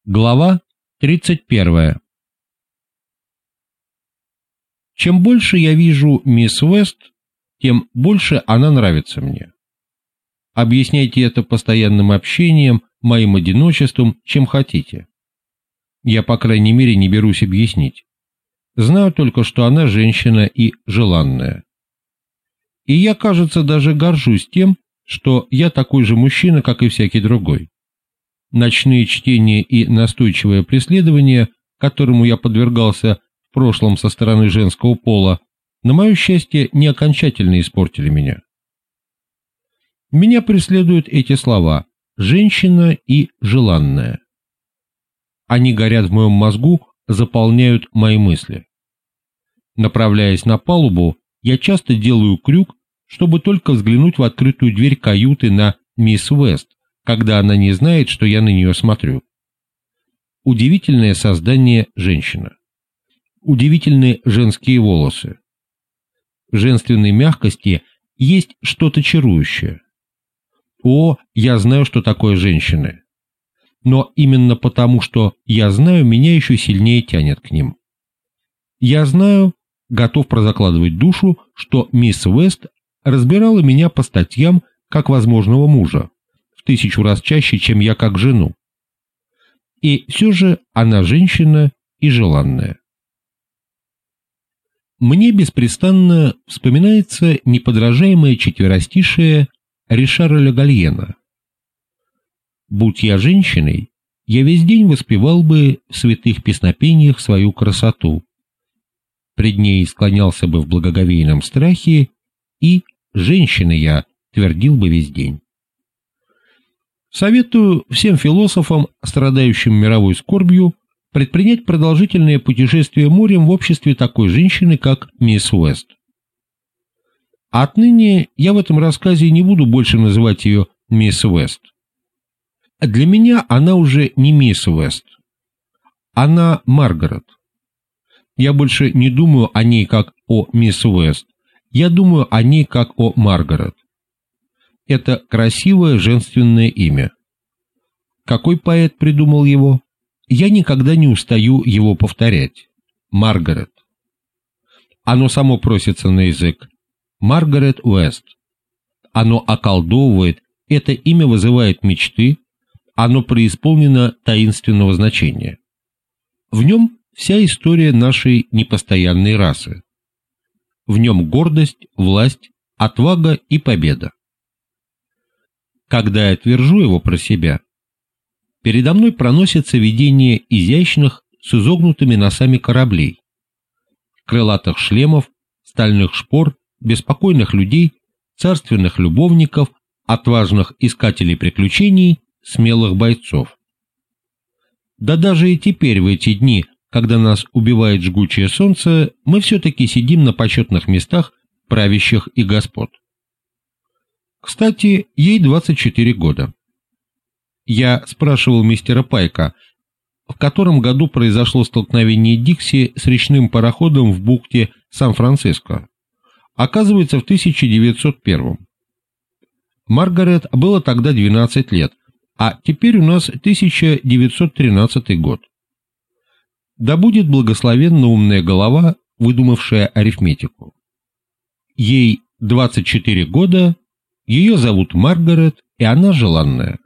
Глава 31. Чем больше я вижу мисс Уэст, тем больше она нравится мне. Объясняйте это постоянным общением, моим одиночеством, чем хотите. Я, по крайней мере, не берусь объяснить. Знаю только, что она женщина и желанная. И я, кажется, даже горжусь тем, что я такой же мужчина, как и всякий другой. Ночные чтения и настойчивое преследование, которому я подвергался в прошлом со стороны женского пола, на мое счастье, не окончательно испортили меня. Меня преследуют эти слова «женщина» и «желанная». Они горят в моем мозгу, заполняют мои мысли. Направляясь на палубу, я часто делаю крюк, чтобы только взглянуть в открытую дверь каюты на мисс Уэст, когда она не знает, что я на нее смотрю. Удивительное создание женщина. Удивительные женские волосы. В женственной мягкости есть что-то чарующее. О, я знаю, что такое женщины. Но именно потому, что я знаю, меня еще сильнее тянет к ним. Я знаю, готов прозакладывать душу, что мисс Уэст разбирала меня по статьям как возможного мужа, в 1000 раз чаще, чем я как жену. И все же она женщина и желанная. Мне беспрестанно вспоминается неподражаемое четверостишее Ришара Ле Гальена. «Будь я женщиной, я весь день воспевал бы в святых песнопениях свою красоту, пред ней склонялся бы в благоговейном страхе, и женщиной я твердил бы весь день». Советую всем философам, страдающим мировой скорбью, предпринять продолжительное путешествие морем в обществе такой женщины, как мисс Уэст. Отныне я в этом рассказе не буду больше называть ее мисс Уэст. Для меня она уже не мисс Уэст. Она Маргарет. Я больше не думаю о ней как о мисс Уэст. Я думаю о ней как о Маргарет. Это красивое женственное имя. Какой поэт придумал его? Я никогда не устаю его повторять. Маргарет. Оно само просится на язык. Маргарет Уэст. Оно околдовывает, это имя вызывает мечты, оно преисполнено таинственного значения. В нем вся история нашей непостоянной расы. В нем гордость, власть, отвага и победа. Когда я твержу его про себя, передо мной проносится видение изящных с изогнутыми носами кораблей, крылатых шлемов, стальных шпор, беспокойных людей, царственных любовников, отважных искателей приключений, смелых бойцов. Да даже и теперь, в эти дни, когда нас убивает жгучее солнце, мы все-таки сидим на почетных местах правящих и господ. Кстати, ей 24 года. Я спрашивал мистера Пайка, в котором году произошло столкновение Дикси с речным пароходом в бухте Сан-Франциско. Оказывается, в 1901. Маргарет было тогда 12 лет, а теперь у нас 1913 год. Да будет благословенна умная голова, выдумавшая арифметику. Ей 24 года, ее зовут Маргарет, и она желанная.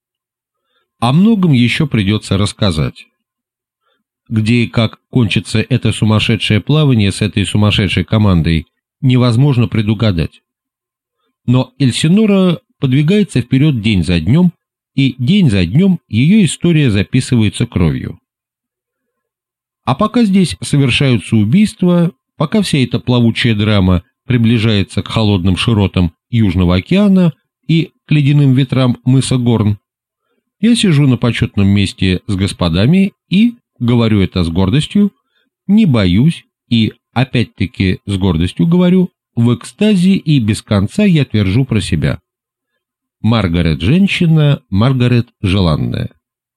О многом еще придется рассказать. Где и как кончится это сумасшедшее плавание с этой сумасшедшей командой, невозможно предугадать. Но Эльсинора подвигается вперед день за днем, и день за днем ее история записывается кровью. А пока здесь совершаются убийства, пока вся эта плавучая драма приближается к холодным широтам Южного океана и к ледяным ветрам мыса Горн, я сижу на почетном месте с господами и, говорю это с гордостью, не боюсь и, опять-таки с гордостью говорю, в экстазе и без конца я твержу про себя. Маргарет женщина, Маргарет желанная.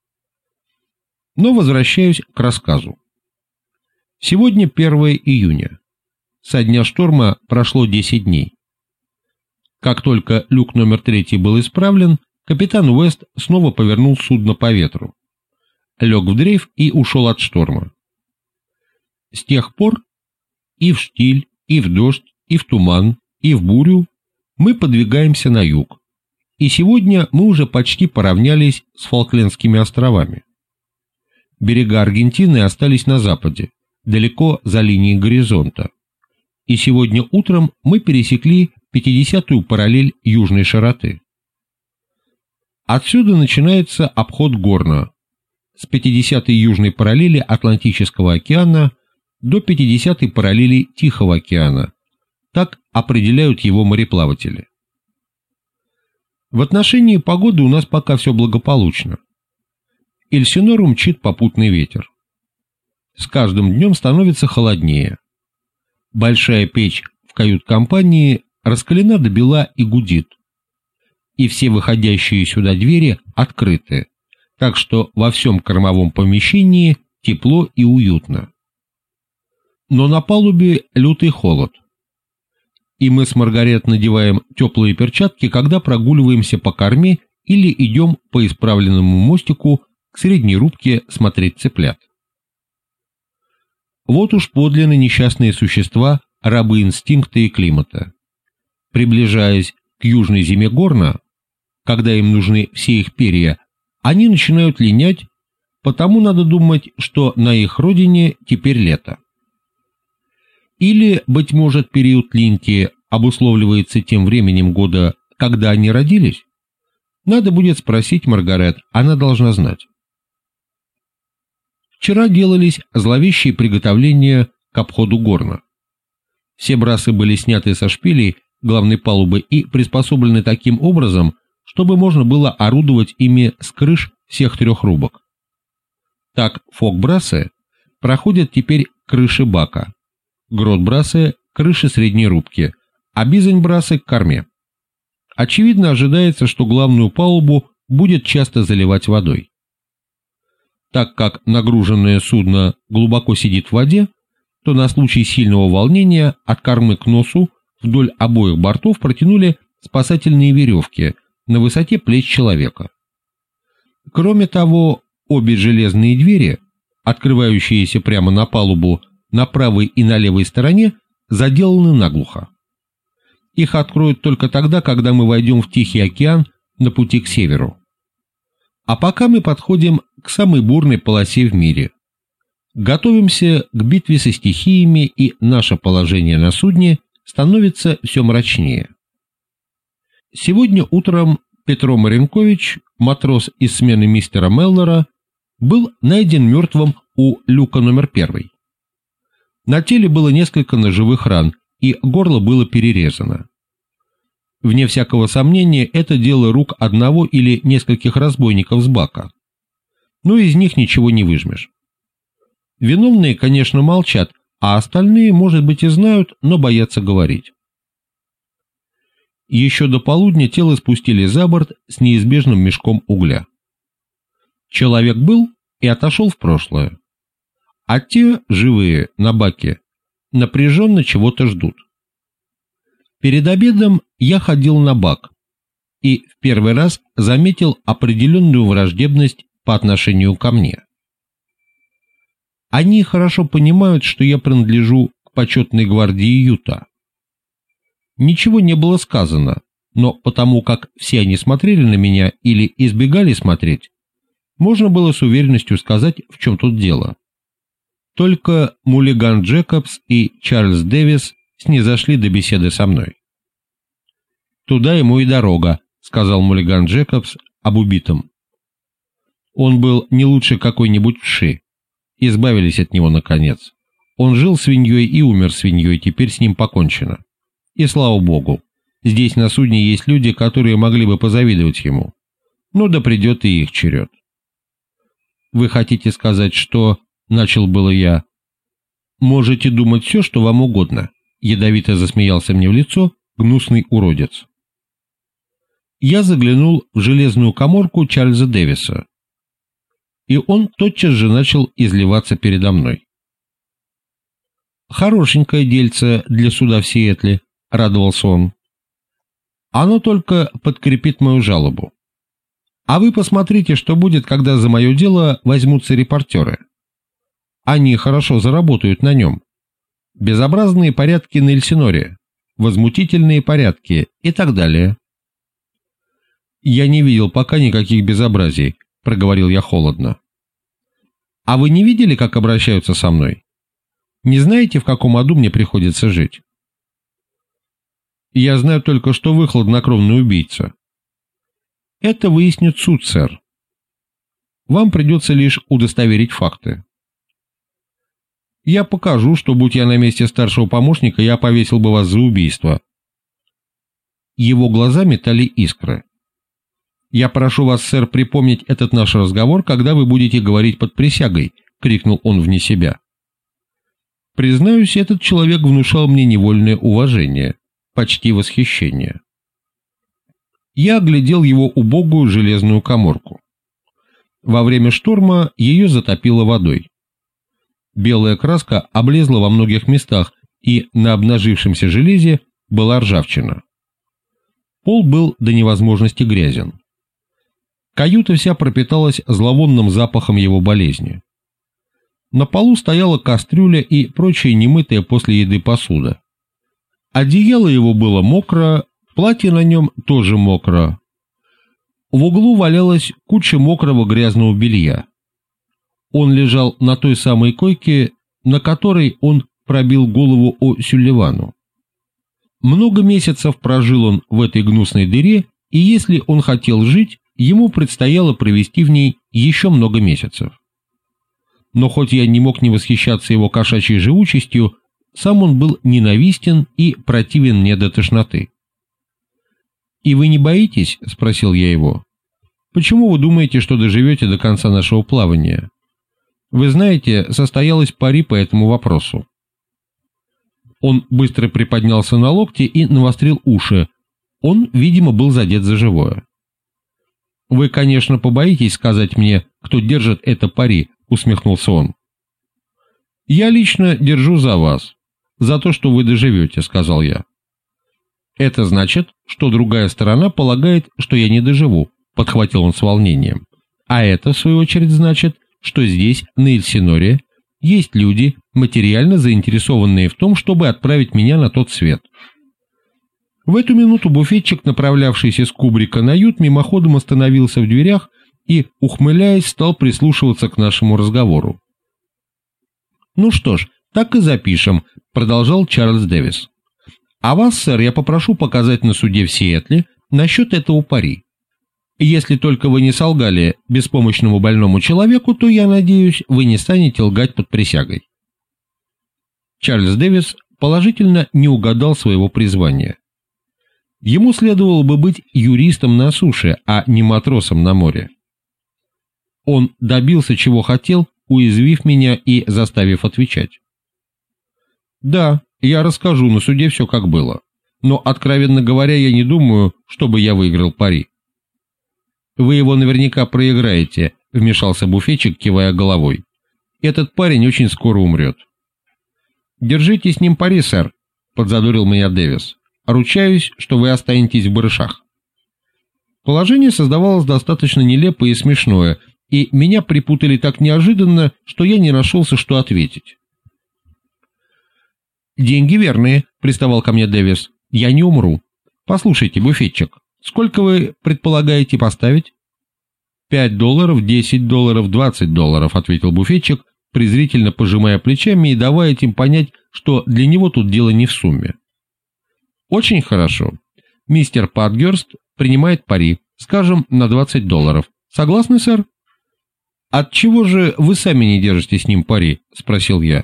Но возвращаюсь к рассказу. Сегодня 1 июня. Со дня шторма прошло 10 дней. Как только люк номер 3 был исправлен, капитан Уэст снова повернул судно по ветру. лег в дрейф и ушел от шторма. С тех пор и в штиль, и в дождь, и в туман, и в бурю мы подвигаемся на юг, и сегодня мы уже почти поравнялись с Фолклендскими островами. Берега Аргентины остались на западе, далеко за линией горизонта, и сегодня утром мы пересекли 50-ю параллель южной широты. Отсюда начинается обход Горна, с 50-й южной параллели Атлантического океана до 50-й параллели Тихого океана, так определяют его мореплаватели. В отношении погоды у нас пока все благополучно. Эльсинору мчит попутный ветер. С каждым днем становится холоднее. Большая печь в кают-компании раскалена до бела и гудит. И все выходящие сюда двери открыты, так что во всем кормовом помещении тепло и уютно. Но на палубе лютый холод. И мы с Маргарет надеваем теплые перчатки, когда прогуливаемся по корме или идем по исправленному мостику к средней рубке смотреть цыплят. Вот уж подлинно несчастные существа, рабы инстинкта и климата. Приближаясь к южной зиме Горна, когда им нужны все их перья, они начинают линять, потому надо думать, что на их родине теперь лето. Или, быть может, период линьки обусловливается тем временем года, когда они родились? Надо будет спросить Маргарет, она должна знать. Вчера делались зловещие приготовления к обходу Горна. Все брасы были сняты со шпилей главной палубы и приспособлены таким образом, чтобы можно было орудовать ими с крыш всех 3 рубок. Так фок-брасы проходят теперь к крыше бака, грот-брасы к крыше средней рубки, а бизань-брасы к корме. Очевидно, ожидается, что главную палубу будет часто заливать водой. Так как нагруженное судно глубоко сидит в воде, то на случай сильного волнения от кормы к носу вдоль обоих бортов протянули спасательные веревки на высоте плеч человека. Кроме того, обе железные двери, открывающиеся прямо на палубу на правой и на левой стороне, заделаны наглухо. Их откроют только тогда, когда мы войдем в Тихий океан на пути к северу. А пока мы подходим к самой бурной полосе в мире. Готовимся к битве со стихиями, и наше положение на судне становится все мрачнее. Сегодня утром Петро Маренкович, матрос из смены мистера Меллора, был найден мертвым у люка номер 1. На теле было несколько ножевых ран, и горло было перерезано. Вне всякого сомнения, это дело рук одного или нескольких разбойников с бака. Но из них ничего не выжмешь. Виновные, конечно, молчат, а остальные, может быть, и знают, но боятся говорить. Еще до полудня тело спустили за борт с неизбежным мешком угля. Человек был и отошел в прошлое. А те, живые, на баке, напряженно чего-то ждут. Перед обедом я ходил на бак и в первый раз заметил определенную враждебность по отношению ко мне. Они хорошо понимают, что я принадлежу к почетной гвардии Юта. Ничего не было сказано, но потому как все они смотрели на меня или избегали смотреть, можно было с уверенностью сказать, в чем тут дело. Только Муллиган Джекобс и Чарльз Дэвис снизошли до беседы со мной. «Туда ему и дорога», — сказал Муллиган Джекобс об убитом. Он был не лучше какой-нибудь вши. Избавились от него, наконец. Он жил свиньей и умер свиньей, теперь с ним покончено. И слава богу, здесь на судне есть люди, которые могли бы позавидовать ему. Но да придет и их черед. «Вы хотите сказать, что...» — начал было я. «Можете думать все, что вам угодно», — ядовито засмеялся мне в лицо гнусный уродец. Я заглянул в железную каморку Чарльза Дэвиса, и он тотчас же начал изливаться передо мной. «Хорошенькое дельце для суда в Сиэтле», — радовался он. «Оно только подкрепит мою жалобу. А вы посмотрите, что будет, когда за мое дело возьмутся репортеры. Они хорошо заработают на нем. Безобразные порядки на Эльсиноре, возмутительные порядки и так далее. «Я не видел пока никаких безобразий», — проговорил я холодно. «А вы не видели, как обращаются со мной? Не знаете, в каком аду мне приходится жить?» «Я знаю только, что вы хладнокровный убийца». «Это выяснит суд, сэр. Вам придется лишь удостоверить факты». «Я покажу, что, будь я на месте старшего помощника, я повесил бы вас за убийство». Его глаза метали искры. «Я прошу вас, сэр, припомнить этот наш разговор, когда вы будете говорить под присягой», — крикнул он вне себя. Признаюсь, этот человек внушал мне невольное уважение, почти восхищение. Я оглядел его убогую железную каморку. Во время шторма ее затопило водой. Белая краска облезла во многих местах, и на обнажившемся железе была ржавчина. Пол был до невозможности грязен. Каюта вся пропиталась зловонным запахом его болезни. На полу стояла кастрюля и прочая немытая после еды посуда. Одеяло его было мокро, платье на нем тоже мокро. В углу валялась куча мокрого грязного белья. Он лежал на той самой койке, на которой он пробил голову О'Сюлливану. Много месяцев прожил он в этой гнусной дыре, и если он хотел жить, ему предстояло провести в ней еще много месяцев. Но хоть я не мог не восхищаться его кошачьей живучестью, сам он был ненавистен и противен мне до тошноты. «И вы не боитесь?» — спросил я его. «Почему вы думаете, что доживете до конца нашего плавания? Вы знаете, состоялось пари по этому вопросу». Он быстро приподнялся на локте и навострил уши. Он, видимо, был задет за живое. «Вы, конечно, побоитесь сказать мне, кто держит это пари», — усмехнулся он. «Я лично держу за вас, за то, что вы доживете», — сказал я. «Это значит, что другая сторона полагает, что я не доживу», — подхватил он с волнением. «А это, в свою очередь, значит, что здесь, на Эльсиноре, есть люди, материально заинтересованные в том, чтобы отправить меня на тот свет». В эту минуту буфетчик, направлявшийся с кубрика на ют, мимоходом остановился в дверях и, ухмыляясь, стал прислушиваться к нашему разговору. «Ну что ж, так и запишем», — продолжал Чарльз Дэвис. «А вас, сэр, я попрошу показать на суде в Сиэтле насчет этого пари. Если только вы не солгали беспомощному больному человеку, то, я надеюсь, вы не станете лгать под присягой». Чарльз Дэвис положительно не угадал своего призвания. Ему следовало бы быть юристом на суше, а не матросом на море. Он добился, чего хотел, уязвив меня и заставив отвечать. «Да, я расскажу на суде все, как было, но, откровенно говоря, я не думаю, чтобы я выиграл пари». «Вы его наверняка проиграете», — вмешался буфетчик, кивая головой. «Этот парень очень скоро умрет». «Держите с ним пари, сэр», — подзадорил меня Дэвис. «Ручаюсь, что вы останетесь в барышах». Положение создавалось достаточно нелепое и смешное, и меня припутали так неожиданно, что я не нашелся, что ответить. «Деньги верные», — приставал ко мне Дэвис. «Я не умру. Послушайте, буфетчик, сколько вы предполагаете поставить?» $5, $10, $20, — ответил буфетчик, презрительно пожимая плечами и давая им понять, что для него тут дело не в сумме. «Очень хорошо. Мистер Патгерст принимает пари, скажем, на $20. Согласны, сэр?» «Отчего же вы сами не держите с ним пари?» — спросил я.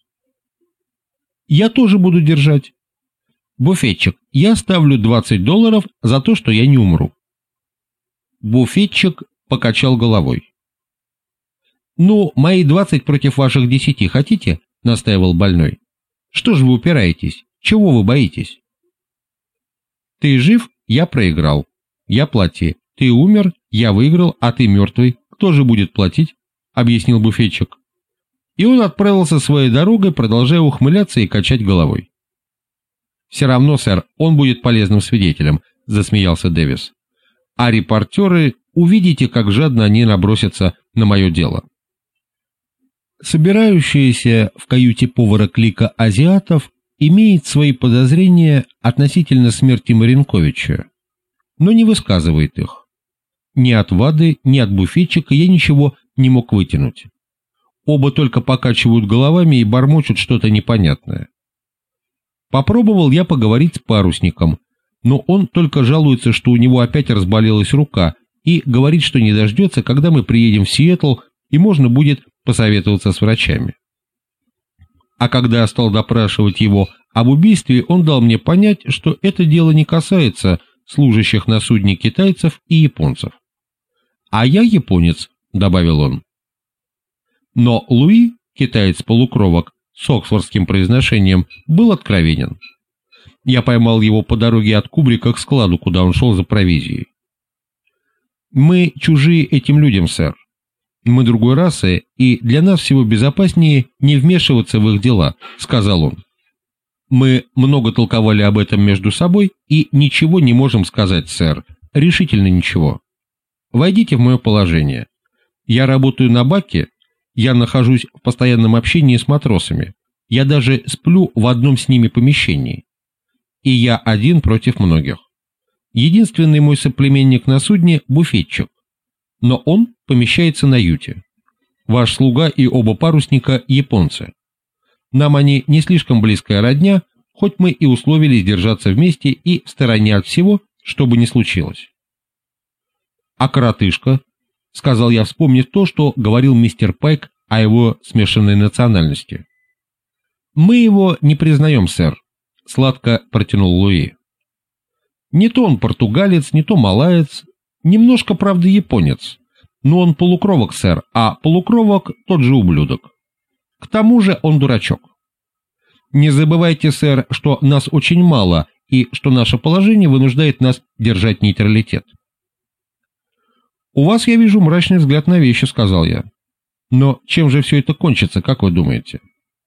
«Я тоже буду держать. Буфетчик, я ставлю $20 за то, что я не умру». Буфетчик покачал головой. «Ну, мои 20 против ваших 10 хотите?» — настаивал больной. «Что же вы упираетесь? Чего вы боитесь?» «Ты жив? Я проиграл. Я плати. Ты умер? Я выиграл, а ты мертвый. Кто же будет платить?» — объяснил буфетчик. И он отправился своей дорогой, продолжая ухмыляться и качать головой. «Все равно, сэр, он будет полезным свидетелем», — засмеялся Дэвис. «А репортеры увидите, как жадно они набросятся на мое дело. Собирающаяся в каюте повара клика азиатов имеет свои подозрения относительно смерти Маринковича, но не высказывает их. Ни от Вады, ни от буфетчика я ничего не мог вытянуть. Оба только покачивают головами и бормочут что-то непонятное. Попробовал я поговорить с парусником, но он только жалуется, что у него опять разболелась рука, и говорит, что не дождется, когда мы приедем в Сиэтл, и можно будет посоветоваться с врачами. А когда я стал допрашивать его об убийстве, он дал мне понять, что это дело не касается служащих на судне китайцев и японцев. «А я японец», — добавил он. Но Луи, китаец-полукровок, с оксфордским произношением, был откровенен. Я поймал его по дороге от Кубрика к складу, куда он шел за провизией. «Мы чужие этим людям, сэр. Мы другой расы, и для нас всего безопаснее не вмешиваться в их дела», — сказал он. «Мы много толковали об этом между собой и ничего не можем сказать, сэр, решительно ничего. Войдите в мое положение. Я работаю на баке, я нахожусь в постоянном общении с матросами, я даже сплю в одном с ними помещении. И я один против многих. Единственный мой соплеменник на судне — буфетчик, но он помещается на юте. Ваш слуга и оба парусника — японцы. Нам они не слишком близкая родня, хоть мы и условились держаться вместе и в стороне от всего, что бы ни случилось». «А коротышка?» — сказал я, вспомнив то, что говорил мистер Пайк о его смешанной национальности. «Мы его не признаем, сэр», — сладко протянул Луи. «Не то он португалец, не то малаец, немножко, правда, японец, но он полукровок, сэр, а полукровок — тот же ублюдок. К тому же он дурачок. Не забывайте, сэр, что нас очень мало и что наше положение вынуждает нас держать нейтралитет». «У вас, я вижу, мрачный взгляд на вещи», — сказал я. «Но чем же все это кончится, как вы думаете?»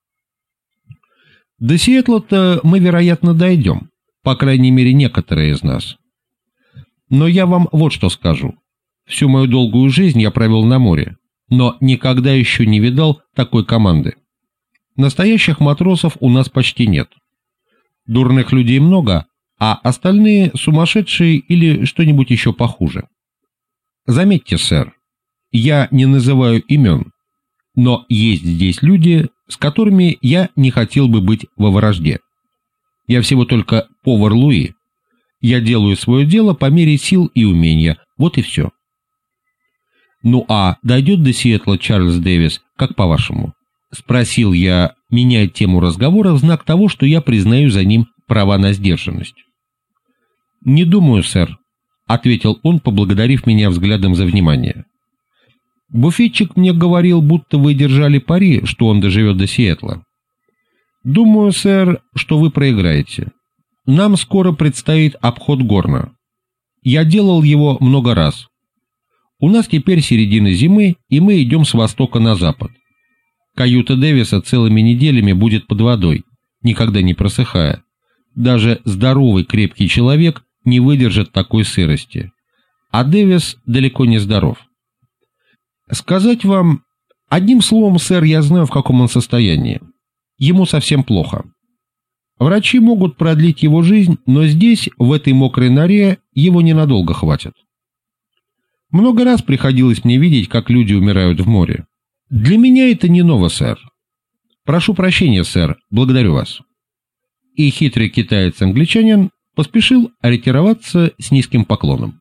«До Сиэтла-то мы, вероятно, дойдем, по крайней мере, некоторые из нас. Но я вам вот что скажу. Всю мою долгую жизнь я провел на море, но никогда еще не видал такой команды. Настоящих матросов у нас почти нет. Дурных людей много, а остальные сумасшедшие или что-нибудь еще похуже. Заметьте, сэр, я не называю имен, но есть здесь люди, с которыми я не хотел бы быть во вражде. Я всего только повар Луи. Я делаю свое дело по мере сил и умения, вот и все». «Ну а дойдет до Сиэтла Чарльз Дэвис, как по-вашему?» — спросил я, меняя тему разговора в знак того, что я признаю за ним права на сдержанность. «Не думаю, сэр», — ответил он, поблагодарив меня взглядом за внимание. «Буфетчик мне говорил, будто вы держали пари, что он доживет до Сиэтла. Думаю, сэр, что вы проиграете. Нам скоро предстоит обход Горна. Я делал его много раз. У нас теперь середина зимы, и мы идем с востока на запад. Каюта Дэвиса целыми неделями будет под водой, никогда не просыхая. Даже здоровый крепкий человек не выдержит такой сырости. А Дэвис далеко не здоров. Сказать вам, одним словом, сэр, я знаю, в каком он состоянии. Ему совсем плохо. Врачи могут продлить его жизнь, но здесь, в этой мокрой норе, его ненадолго хватит. Много раз приходилось мне видеть, как люди умирают в море. Для меня это не ново, сэр. Прошу прощения, сэр, благодарю вас». И хитрый китаец-англичанин поспешил ретироваться с низким поклоном.